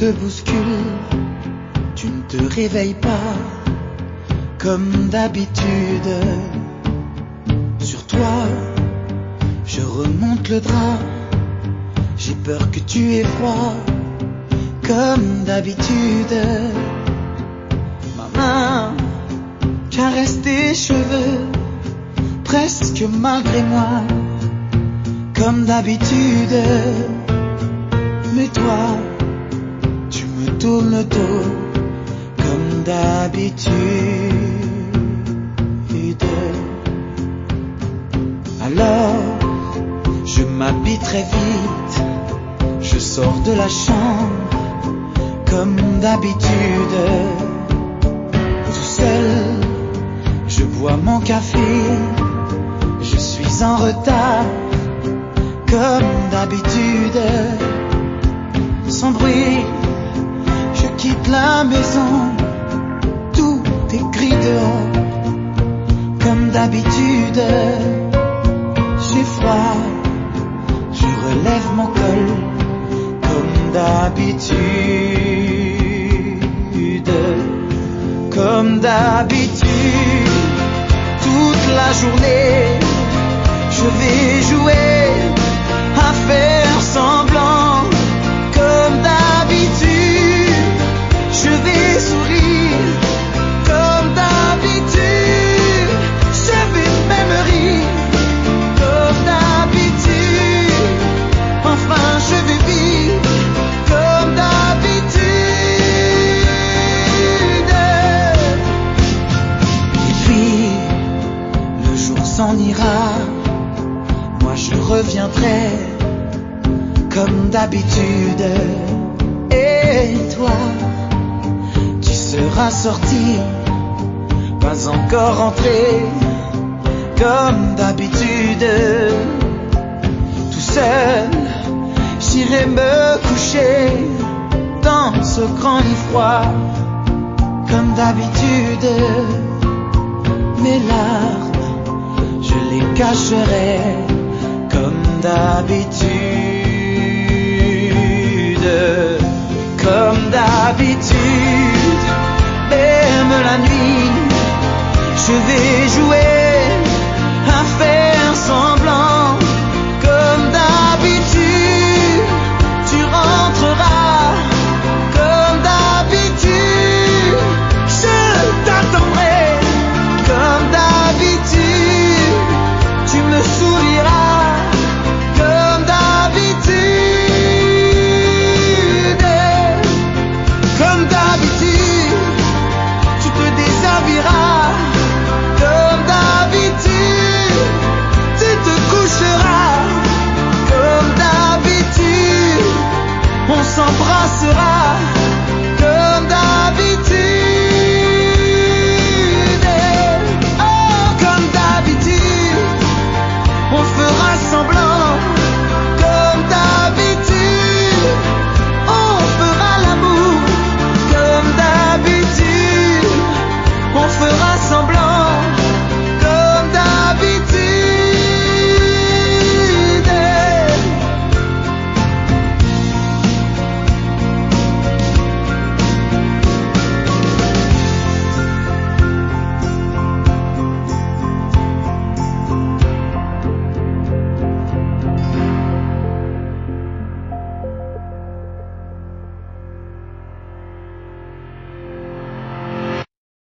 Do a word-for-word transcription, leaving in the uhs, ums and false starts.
te bouscule, tu ne te réveilles pas comme d'habitude. Sur toi, je remonte le drap, j'ai peur que tu aies froid comme d'habitude. Ma main caresse tes cheveux, presque malgré moi, comme d'habitude. Mais toi, tu me tournes le dos, comme d'habitude. Alors, je m'habille très vite, je sors de la chambre, comme d'habitude. Tout seul, je bois mon café, je suis en retard, comme d'habitude. Sans bruit, je quitte la maison, tout est gris dehors, comme d'habitude. J'ai froid, je relève mon col, comme d'habitude. Comme d'habitude, toute la journée, je vais jouer à faire semblant. Comme d'habitude, je vais sourire. Comme d'habitude, je vais même rire. Comme d'habitude, enfin je vais vivre. Comme d'habitude. Et puis, le jour s'en ira, moi je reviendrai comme d'habitude. Et toi, tu seras sorti, pas encore rentré, comme d'habitude. Tout seul, j'irai me coucher dans ce grand lit froid, comme d'habitude. Mes larmes, je les cacherai, comme d'habitude. Comme d'habitude.